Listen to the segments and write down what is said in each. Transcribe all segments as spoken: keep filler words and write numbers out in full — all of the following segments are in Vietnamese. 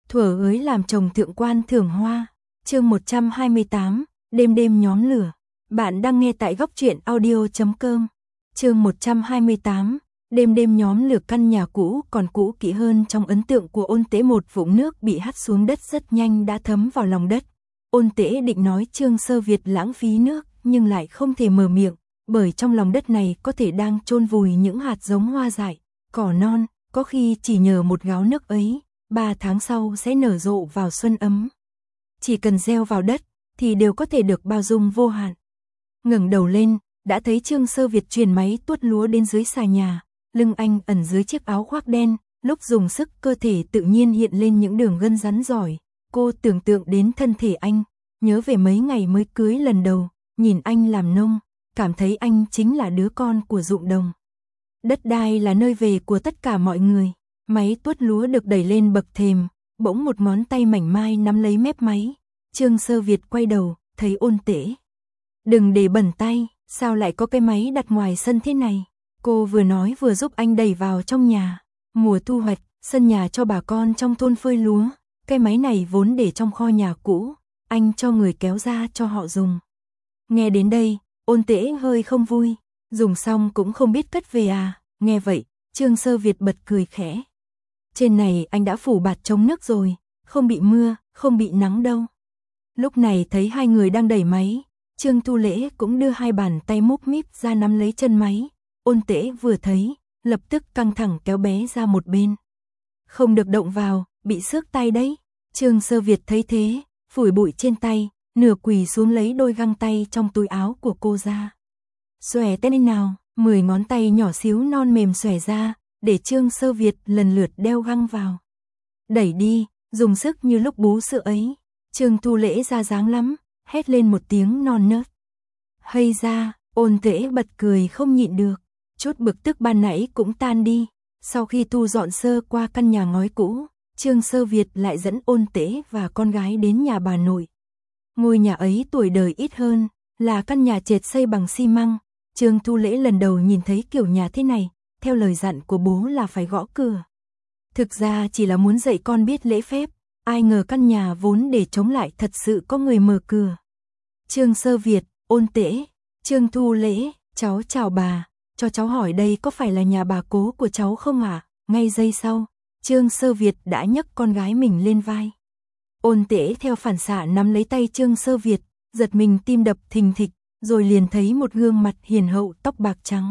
Thuở ới làm chồng thượng quan Thưởng Hoa, chương một trăm hai mươi tám, đêm đêm nhóm lửa. Bạn đang nghe tại góc truyện audio chấm com. Chương một trăm hai mươi tám, đêm đêm nhóm lửa. Căn nhà cũ còn cũ kỹ hơn trong ấn tượng của Ôn Tế. Một vũng nước bị hắt xuống đất rất nhanh đã thấm vào lòng đất. Ôn Tế định nói Trương Sơ Việt lãng phí nước, nhưng lại không thể mở miệng, bởi trong lòng đất này có thể đang chôn vùi những hạt giống hoa dại, cỏ non, có khi chỉ nhờ một gáo nước ấy, ba tháng sau sẽ nở rộ vào xuân ấm. Chỉ cần gieo vào đất, thì đều có thể được bao dung vô hạn. Ngẩng đầu lên, đã thấy Trương Sơ Việt truyền máy tuốt lúa đến dưới xà nhà, lưng anh ẩn dưới chiếc áo khoác đen, lúc dùng sức cơ thể tự nhiên hiện lên những đường gân rắn giỏi. Cô tưởng tượng đến thân thể anh, nhớ về mấy ngày mới cưới lần đầu, nhìn anh làm nông, cảm thấy anh chính là đứa con của ruộng đồng. Đất đai là nơi về của tất cả mọi người. Máy tuốt lúa được đẩy lên bậc thềm, bỗng một ngón tay mảnh mai nắm lấy mép máy. Trương Sơ Việt quay đầu, thấy Ôn Tế. Đừng để bẩn tay, sao lại có cái máy đặt ngoài sân thế này? Cô vừa nói vừa giúp anh đẩy vào trong nhà. Mùa thu hoạch, sân nhà cho bà con trong thôn phơi lúa. Cái máy này vốn để trong kho nhà cũ, anh cho người kéo ra cho họ dùng. Nghe đến đây, Ôn Tế hơi không vui. Dùng xong cũng không biết cất về à? Nghe vậy, Trương Sơ Việt bật cười khẽ. Trên này anh đã phủ bạt chống nước rồi, không bị mưa, không bị nắng đâu. Lúc này thấy hai người đang đẩy máy, Trương Thu Lễ cũng đưa hai bàn tay múp míp ra nắm lấy chân máy. Ôn Tế vừa thấy, lập tức căng thẳng kéo bé ra một bên. Không được động vào, bị xước tay đấy. Trương Sơ Việt thấy thế, phủi bụi trên tay, nửa quỳ xuống lấy đôi găng tay trong túi áo của cô ra. Xòe tên nào, mười ngón tay nhỏ xíu non mềm xòe ra, để Trương Sơ Việt lần lượt đeo găng vào. Đẩy đi, dùng sức như lúc bú sữa ấy. Trương Thu Lễ ra dáng lắm, hét lên một tiếng non nớt. Hay ra, Ôn Tế bật cười không nhịn được, chút bực tức ban nãy cũng tan đi. Sau khi thu dọn sơ qua căn nhà ngói cũ, Trương Sơ Việt lại dẫn Ôn Tế và con gái đến nhà bà nội. Ngôi nhà ấy tuổi đời ít hơn, là căn nhà trệt xây bằng xi măng. Trương Thu Lễ lần đầu nhìn thấy kiểu nhà thế này, theo lời dặn của bố là phải gõ cửa. Thực ra chỉ là muốn dạy con biết lễ phép, ai ngờ căn nhà vốn để chống lại thật sự có người mở cửa. Trương Sơ Việt, Ôn Tế, Trương Thu Lễ, cháu chào bà, cho cháu hỏi đây có phải là nhà bà cố của cháu không ạ? À? Ngay giây sau, Trương Sơ Việt đã nhấc con gái mình lên vai. Ôn Tế theo phản xạ nắm lấy tay Trương Sơ Việt, giật mình tim đập thình thịch, rồi liền thấy một gương mặt hiền hậu tóc bạc trắng.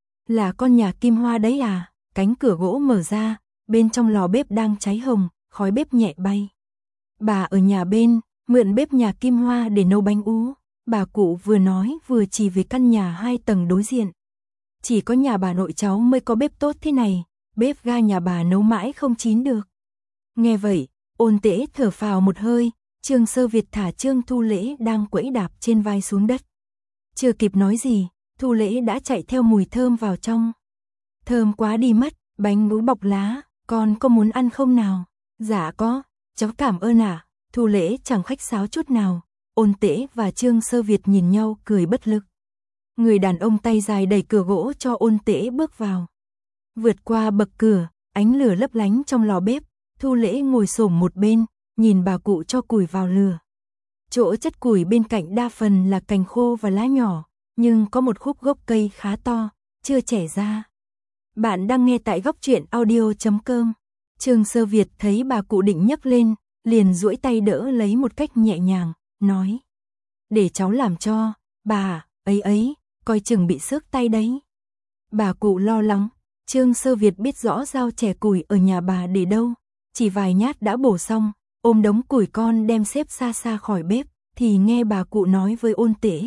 Là con nhà Kim Hoa đấy à? Cánh cửa gỗ mở ra, bên trong lò bếp đang cháy hồng, khói bếp nhẹ bay. Bà ở nhà bên, mượn bếp nhà Kim Hoa để nấu bánh ú. Bà cụ vừa nói vừa chỉ về căn nhà hai tầng đối diện. Chỉ có nhà bà nội cháu mới có bếp tốt thế này, bếp ga nhà bà nấu mãi không chín được. Nghe vậy, Ôn Tế thở phào một hơi, Trương Sơ Việt thả Trương Thu Lễ đang quẫy đạp trên vai xuống đất. Chưa kịp nói gì, Thu Lễ đã chạy theo mùi thơm vào trong. Thơm quá đi mất, bánh ú bọc lá, con có muốn ăn không nào? Dạ có, cháu cảm ơn ạ. À. Thu Lễ chẳng khách sáo chút nào. Ôn Tế và Trương Sơ Việt nhìn nhau cười bất lực. Người đàn ông tay dài đẩy cửa gỗ cho Ôn Tế bước vào. Vượt qua bậc cửa, ánh lửa lấp lánh trong lò bếp, Thu Lễ ngồi xổm một bên, nhìn bà cụ cho củi vào lửa. Chỗ chất củi bên cạnh đa phần là cành khô và lá nhỏ, nhưng có một khúc gốc cây khá to, chưa chẻ ra. Bạn đang nghe tại góc truyện audio chấm com. Trương Sơ Việt thấy bà cụ định nhấc lên, liền duỗi tay đỡ lấy một cách nhẹ nhàng, nói. Để cháu làm cho, bà, ấy ấy, coi chừng bị xước tay đấy. Bà cụ lo lắng, Trương Sơ Việt biết rõ dao chẻ củi ở nhà bà để đâu, chỉ vài nhát đã bổ xong, ôm đống củi con đem xếp xa xa khỏi bếp, thì nghe bà cụ nói với Ôn Tế.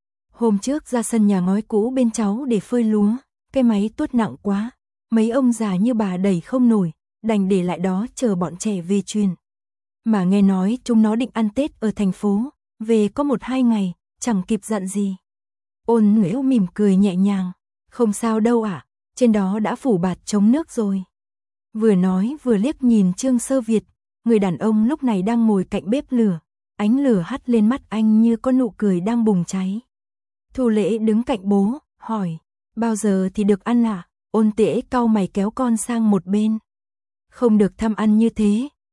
Hôm trước ra sân nhà ngói cũ bên cháu để phơi lúa, cái máy tuốt nặng quá, mấy ông già như bà đẩy không nổi, đành để lại đó chờ bọn trẻ về truyền. Mà nghe nói chúng nó định ăn Tết ở thành phố, về có một hai ngày, chẳng kịp dặn gì. Ôn Nguyễn mỉm cười nhẹ nhàng, không sao đâu ạ, à, trên đó đã phủ bạt chống nước rồi. Vừa nói vừa liếc nhìn Trương Sơ Việt, người đàn ông lúc này đang ngồi cạnh bếp lửa, ánh lửa hắt lên mắt anh như có nụ cười đang bùng cháy. Thu Lễ đứng cạnh bố, hỏi, bao giờ thì được ăn ạ? À? Ôn Tế cau mày kéo con sang một bên. Không được tham ăn như thế,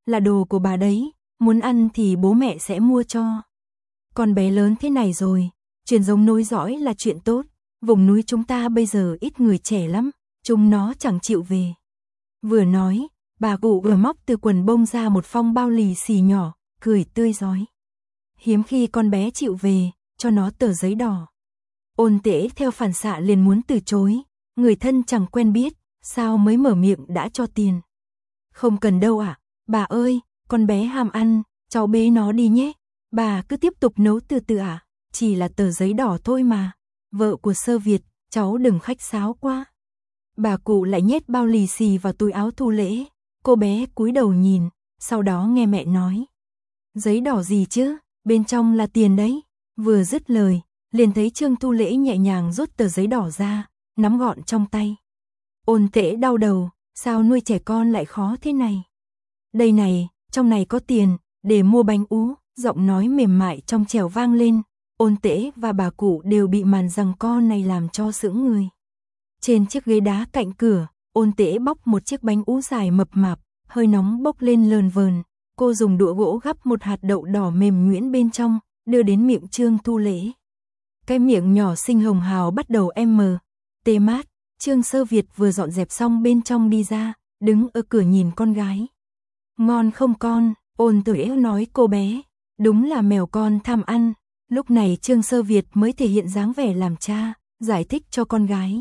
là đồ của bà đấy, muốn ăn thì bố mẹ sẽ mua cho. Con bé lớn thế này rồi, truyền giống nối dõi là chuyện tốt, vùng núi chúng ta bây giờ ít người trẻ lắm, chúng nó chẳng chịu về. Vừa nói, bà cụ vừa móc từ quần bông ra một phong bao lì xì nhỏ, cười tươi rói. Hiếm khi con bé chịu về, cho nó tờ giấy đỏ. Ôn Tễ theo phản xạ liền muốn từ chối, người thân chẳng quen biết, sao mới mở miệng đã cho tiền. Không cần đâu ạ, à? Bà ơi, con bé ham ăn, cháu bế nó đi nhé. Bà cứ tiếp tục nấu từ từ ạ, à? Chỉ là tờ giấy đỏ thôi mà. Vợ của Sơ Việt, cháu đừng khách sáo quá. Bà cụ lại nhét bao lì xì vào túi áo Thu Lễ, cô bé cúi đầu nhìn, sau đó nghe mẹ nói. Giấy đỏ gì chứ, bên trong là tiền đấy. Vừa dứt lời, liền thấy Trương Thu Lễ nhẹ nhàng rút tờ giấy đỏ ra, nắm gọn trong tay. Ôn Tễ đau đầu, sao nuôi trẻ con lại khó thế này? Đây này, trong này có tiền, để mua bánh ú, giọng nói mềm mại trong trẻo vang lên. Ôn Tễ và bà cụ đều bị màn giằng co này làm cho sững người. Trên chiếc ghế đá cạnh cửa, Ôn Tễ bóc một chiếc bánh ú dài mập mạp, hơi nóng bốc lên lờn vờn. Cô dùng đũa gỗ gắp một hạt đậu đỏ mềm nhuyễn bên trong, đưa đến miệng Trương Thu Lễ. Cái miệng nhỏ xinh hồng hào bắt đầu em mờ, tê mát. Trương Sơ Việt vừa dọn dẹp xong bên trong đi ra, đứng ở cửa nhìn con gái. Ngon không con, Ôn Tễ nói cô bé, đúng là mèo con tham ăn. Lúc này Trương Sơ Việt mới thể hiện dáng vẻ làm cha, giải thích cho con gái.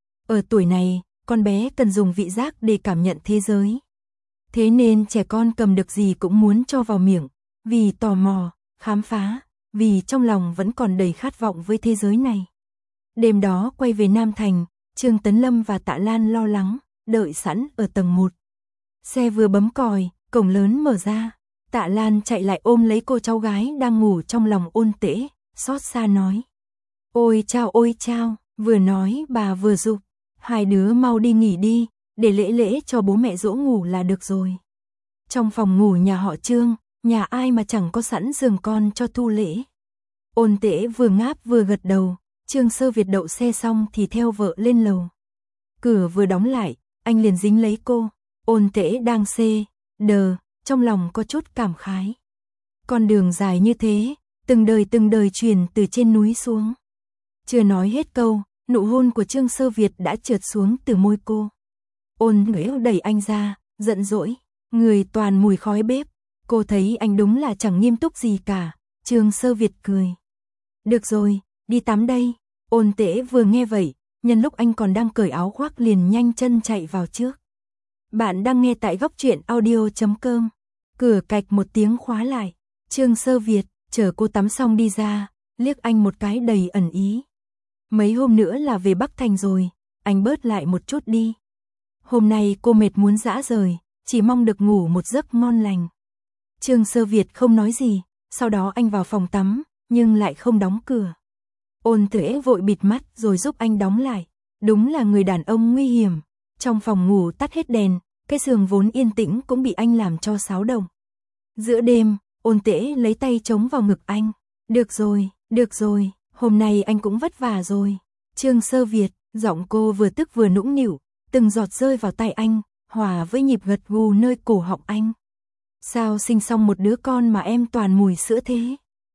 Ở tuổi này, con bé cần dùng vị giác để cảm nhận thế giới. Thế nên trẻ con cầm được gì cũng muốn cho vào miệng, vì tò mò, khám phá, vì trong lòng vẫn còn đầy khát vọng với thế giới này. Đêm đó quay về Nam Thành, Trương Tấn Lâm và Tạ Lan lo lắng, đợi sẵn ở tầng một. Xe vừa bấm còi, cổng lớn mở ra, Tạ Lan chạy lại ôm lấy cô cháu gái đang ngủ trong lòng Ôn Tễ, xót xa nói. Ôi chao ôi chao, vừa nói bà vừa giục, hai đứa mau đi nghỉ đi, để Lễ Lễ cho bố mẹ dỗ ngủ là được rồi. Trong phòng ngủ nhà họ Trương, nhà ai mà chẳng có sẵn giường con cho Thu Lễ. Ôn Tễ vừa ngáp vừa gật đầu, Trương Sơ Việt đậu xe xong thì theo vợ lên lầu. Cửa vừa đóng lại, anh liền dính lấy cô, Ôn Tễ đang xê, đờ, trong lòng có chút cảm khái. Con đường dài như thế, từng đời từng đời truyền từ trên núi xuống. Chưa nói hết câu, nụ hôn của Trương Sơ Việt đã trượt xuống từ môi cô. Ôn Tễ đẩy anh ra, giận dỗi, người toàn mùi khói bếp. Cô thấy anh đúng là chẳng nghiêm túc gì cả. Trương Sơ Việt cười. Được rồi, đi tắm đây. Ôn Tễ vừa nghe vậy, nhân lúc anh còn đang cởi áo khoác liền nhanh chân chạy vào trước. Bạn đang nghe tại góc truyện audio chấm com. Cửa cạch một tiếng khóa lại. Trương Sơ Việt chờ cô tắm xong đi ra, liếc anh một cái đầy ẩn ý. Mấy hôm nữa là về Bắc Thành rồi, anh bớt lại một chút đi. Hôm nay cô mệt muốn rã rời, chỉ mong được ngủ một giấc ngon lành. Trương Sơ Việt không nói gì, sau đó anh vào phòng tắm, nhưng lại không đóng cửa. Ôn Tễ vội bịt mắt rồi giúp anh đóng lại. Đúng là người đàn ông nguy hiểm. Trong phòng ngủ tắt hết đèn, cái giường vốn yên tĩnh cũng bị anh làm cho xáo động. Giữa đêm, Ôn Tễ lấy tay chống vào ngực anh. Được rồi, được rồi, hôm nay anh cũng vất vả rồi. Trương Sơ Việt, giọng cô vừa tức vừa nũng nịu, từng giọt rơi vào tay anh, hòa với nhịp gật gù nơi cổ họng anh. Sao sinh xong một đứa con mà em toàn mùi sữa thế?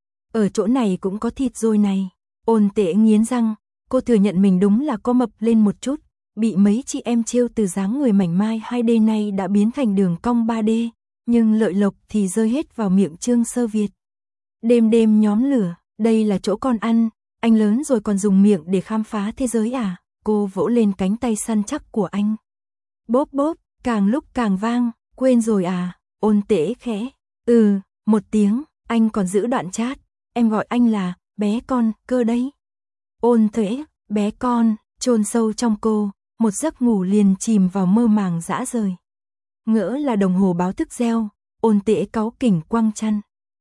Ở chỗ này cũng có thịt rồi này. Ôn Tễ nghiến răng, cô thừa nhận mình đúng là có mập lên một chút, bị mấy chị em trêu từ dáng người mảnh mai hai D này đã biến thành đường cong ba D, nhưng lợi lộc thì rơi hết vào miệng Trương Sơ Việt. Đêm đêm nhóm lửa, đây là chỗ con ăn, anh lớn rồi còn dùng miệng để khám phá thế giới à? Cô vỗ lên cánh tay săn chắc của anh. Bốp bốp, càng lúc càng vang, quên rồi à? Ôn Tễ khẽ. Ừ, một tiếng, anh còn giữ đoạn chat, em gọi anh là bé con cơ đấy. Ôn Tễ, bé con, chôn sâu trong cô, một giấc ngủ liền chìm vào mơ màng dã rời. Ngỡ là đồng hồ báo thức reo, Ôn Tễ cáu kỉnh quăng chăn.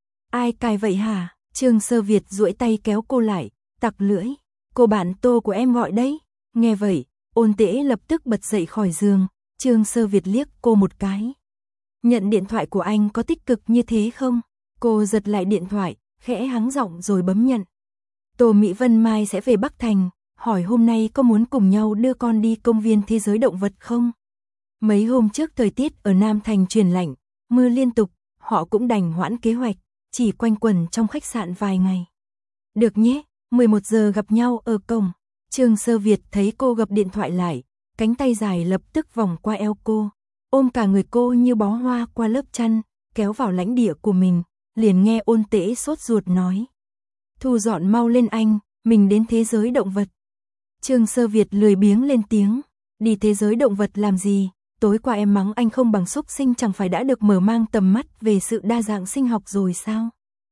Ai cài vậy hả? Trương Sơ Việt duỗi tay kéo cô lại, tặc lưỡi. Cô bạn Tô của em gọi đấy. Nghe vậy, Ôn Tễ lập tức bật dậy khỏi giường. Trương Sơ Việt liếc cô một cái. Nhận điện thoại của anh có tích cực như thế không? Cô giật lại điện thoại, khẽ hắng giọng rồi bấm nhận. Tô Mỹ Vân mai sẽ về Bắc Thành, hỏi hôm nay có muốn cùng nhau đưa con đi công viên thế giới động vật không? Mấy hôm trước thời tiết ở Nam Thành chuyển lạnh, mưa liên tục, họ cũng đành hoãn kế hoạch, chỉ quanh quẩn trong khách sạn vài ngày. Được nhé, mười một giờ gặp nhau ở cổng. Trương Sơ Việt thấy cô gập điện thoại lại, cánh tay dài lập tức vòng qua eo cô, ôm cả người cô như bó hoa qua lớp chăn, kéo vào lãnh địa của mình, liền nghe Ôn Tễ sốt ruột nói. Thu dọn mau lên anh, mình đến thế giới động vật. Trương Sơ Việt lười biếng lên tiếng, đi thế giới động vật làm gì, tối qua em mắng anh không bằng xúc sinh chẳng phải đã được mở mang tầm mắt về sự đa dạng sinh học rồi sao?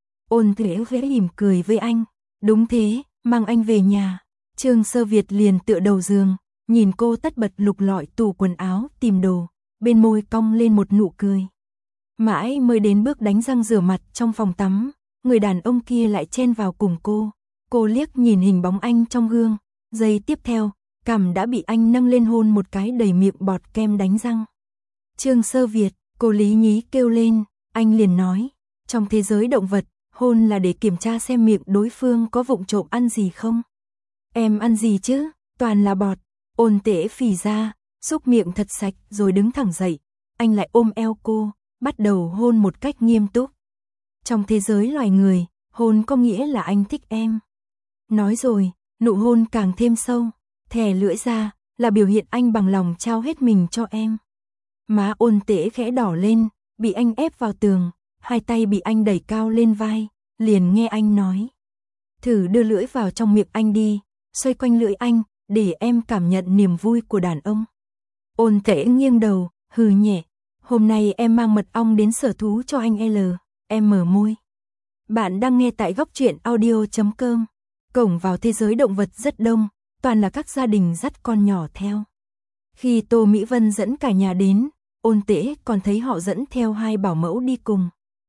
Ôn Tễ khẽ mỉm cười với anh, đúng thế, mang anh về nhà. Trương Sơ Việt liền tựa đầu giường, nhìn cô tất bật lục lọi tủ quần áo tìm đồ, bên môi cong lên một nụ cười. Mãi mới đến bước đánh răng rửa mặt trong phòng tắm, người đàn ông kia lại chen vào cùng cô. Cô liếc nhìn hình bóng anh trong gương, giây tiếp theo, cằm đã bị anh nâng lên hôn một cái đầy miệng bọt kem đánh răng. Trương Sơ Việt, cô lý nhí kêu lên, anh liền nói, trong thế giới động vật, hôn là để kiểm tra xem miệng đối phương có vụng trộm ăn gì không. Em ăn gì chứ, toàn là bọt. Ôn Tễ phì ra, xúc miệng thật sạch rồi đứng thẳng dậy, anh lại ôm eo cô, bắt đầu hôn một cách nghiêm túc. Trong thế giới loài người, hôn có nghĩa là anh thích em. Nói rồi, nụ hôn càng thêm sâu, thè lưỡi ra, là biểu hiện anh bằng lòng trao hết mình cho em. Má Ôn Tễ khẽ đỏ lên, bị anh ép vào tường, hai tay bị anh đẩy cao lên vai, liền nghe anh nói. Thử đưa lưỡi vào trong miệng anh đi, xoay quanh lưỡi anh, để em cảm nhận niềm vui của đàn ông. Ôn Tễ nghiêng đầu, hừ nhẹ, hôm nay em mang mật ong đến sở thú cho anh L, em mở môi. Bạn đang nghe tại góc truyện audio chấm com. Cổng vào thế giới động vật rất đông, toàn là các gia đình dắt con nhỏ theo. Khi Tô Mỹ Vân dẫn cả nhà đến, Ôn Tễ còn thấy họ dẫn theo hai bảo mẫu đi cùng.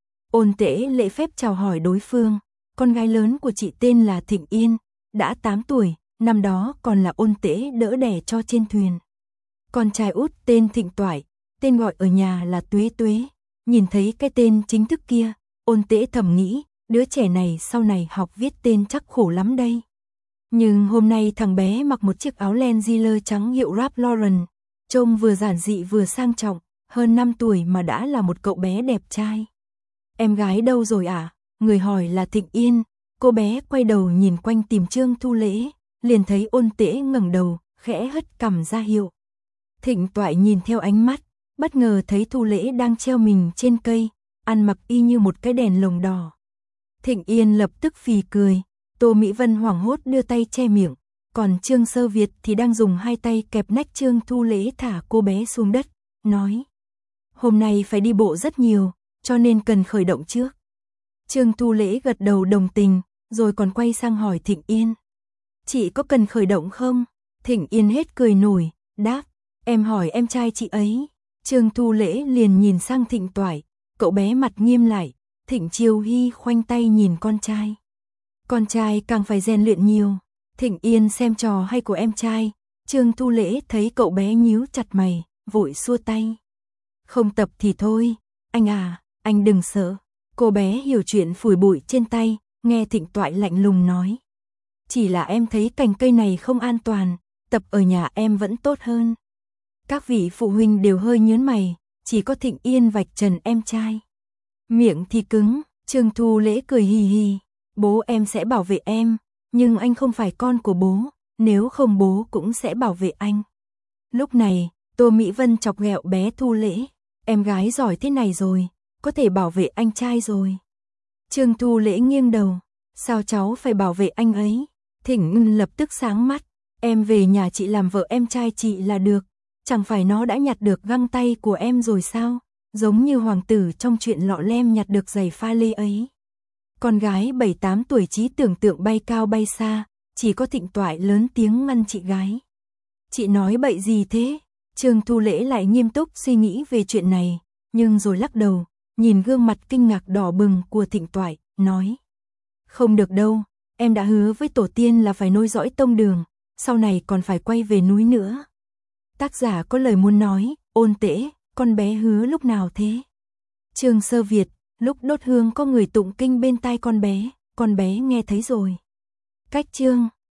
Ôn Tễ lễ phép chào hỏi đối phương, con gái lớn của chị tên là Thịnh Yên, đã tám tuổi, năm đó còn là Ôn Tễ đỡ đẻ cho trên thuyền. Con trai út tên Thịnh Toại, tên gọi ở nhà là Tuế Tuế. Nhìn thấy cái tên chính thức kia, Ôn Tễ thầm nghĩ, đứa trẻ này sau này học viết tên chắc khổ lắm đây. Nhưng hôm nay thằng bé mặc một chiếc áo len Giller trắng hiệu Ralph Lauren, trông vừa giản dị vừa sang trọng, hơn năm tuổi mà đã là một cậu bé đẹp trai. Em gái đâu rồi ạ? À? Người hỏi là Thịnh Yên. Cô bé quay đầu nhìn quanh tìm Trương Thu Lễ, liền thấy Ôn Tễ ngẩng đầu, khẽ hất cằm ra hiệu. Thịnh Toại nhìn theo ánh mắt, bất ngờ thấy Thu Lễ đang treo mình trên cây, ăn mặc y như một cái đèn lồng đỏ. Thịnh Yên lập tức phì cười, Tô Mỹ Vân hoảng hốt đưa tay che miệng, còn Trương Sơ Việt thì đang dùng hai tay kẹp nách Trương Thu Lễ thả cô bé xuống đất, nói. Hôm nay phải đi bộ rất nhiều, cho nên cần khởi động trước. Trương Thu Lễ gật đầu đồng tình, rồi còn quay sang hỏi Thịnh Yên. Chị có cần khởi động không? Thịnh Yên hết cười nổi, đáp, em hỏi em trai chị ấy. Trương Thu Lễ liền nhìn sang Thịnh Toại, cậu bé mặt nghiêm lại, Thịnh Chiêu Hy khoanh tay nhìn con trai. Con trai càng phải rèn luyện nhiều. Thịnh Yên xem trò hay của em trai, Trương Thu Lễ thấy cậu bé nhíu chặt mày, vội xua tay. Không tập thì thôi, anh à, anh đừng sợ. Cô bé hiểu chuyện phủi bụi trên tay, nghe Thịnh Toại lạnh lùng nói. Chỉ là em thấy cành cây này không an toàn, tập ở nhà em vẫn tốt hơn. Các vị phụ huynh đều hơi nhớn mày, chỉ có Thịnh Yên vạch trần em trai. Miệng thì cứng, Trương Thu Lễ cười hì hì, bố em sẽ bảo vệ em, nhưng anh không phải con của bố, nếu không bố cũng sẽ bảo vệ anh. Lúc này, Tô Mỹ Vân chọc ghẹo bé Thu Lễ, em gái giỏi thế này rồi, có thể bảo vệ anh trai rồi. Trương Thu Lễ nghiêng đầu, sao cháu phải bảo vệ anh ấy? Thịnh Ngân lập tức sáng mắt, em về nhà chị làm vợ em trai chị là được, chẳng phải nó đã nhặt được găng tay của em rồi sao? Giống như hoàng tử trong chuyện lọ lem nhặt được giày pha lê ấy. Con gái bảy tám tuổi trí tưởng tượng bay cao bay xa, chỉ có Thịnh Toại lớn tiếng ngăn chị gái. Chị nói bậy gì thế? Trương Thu Lễ lại nghiêm túc suy nghĩ về chuyện này, nhưng rồi lắc đầu, nhìn gương mặt kinh ngạc đỏ bừng của Thịnh Toại, nói. Không được đâu, em đã hứa với tổ tiên là phải nối dõi tông đường, sau này còn phải quay về núi nữa. Tác giả có lời muốn nói, Ôn Tễ, con bé hứa lúc nào thế? Trương Sơ Việt, lúc đốt hương có người tụng kinh bên tai con bé, con bé nghe thấy rồi. Cách chương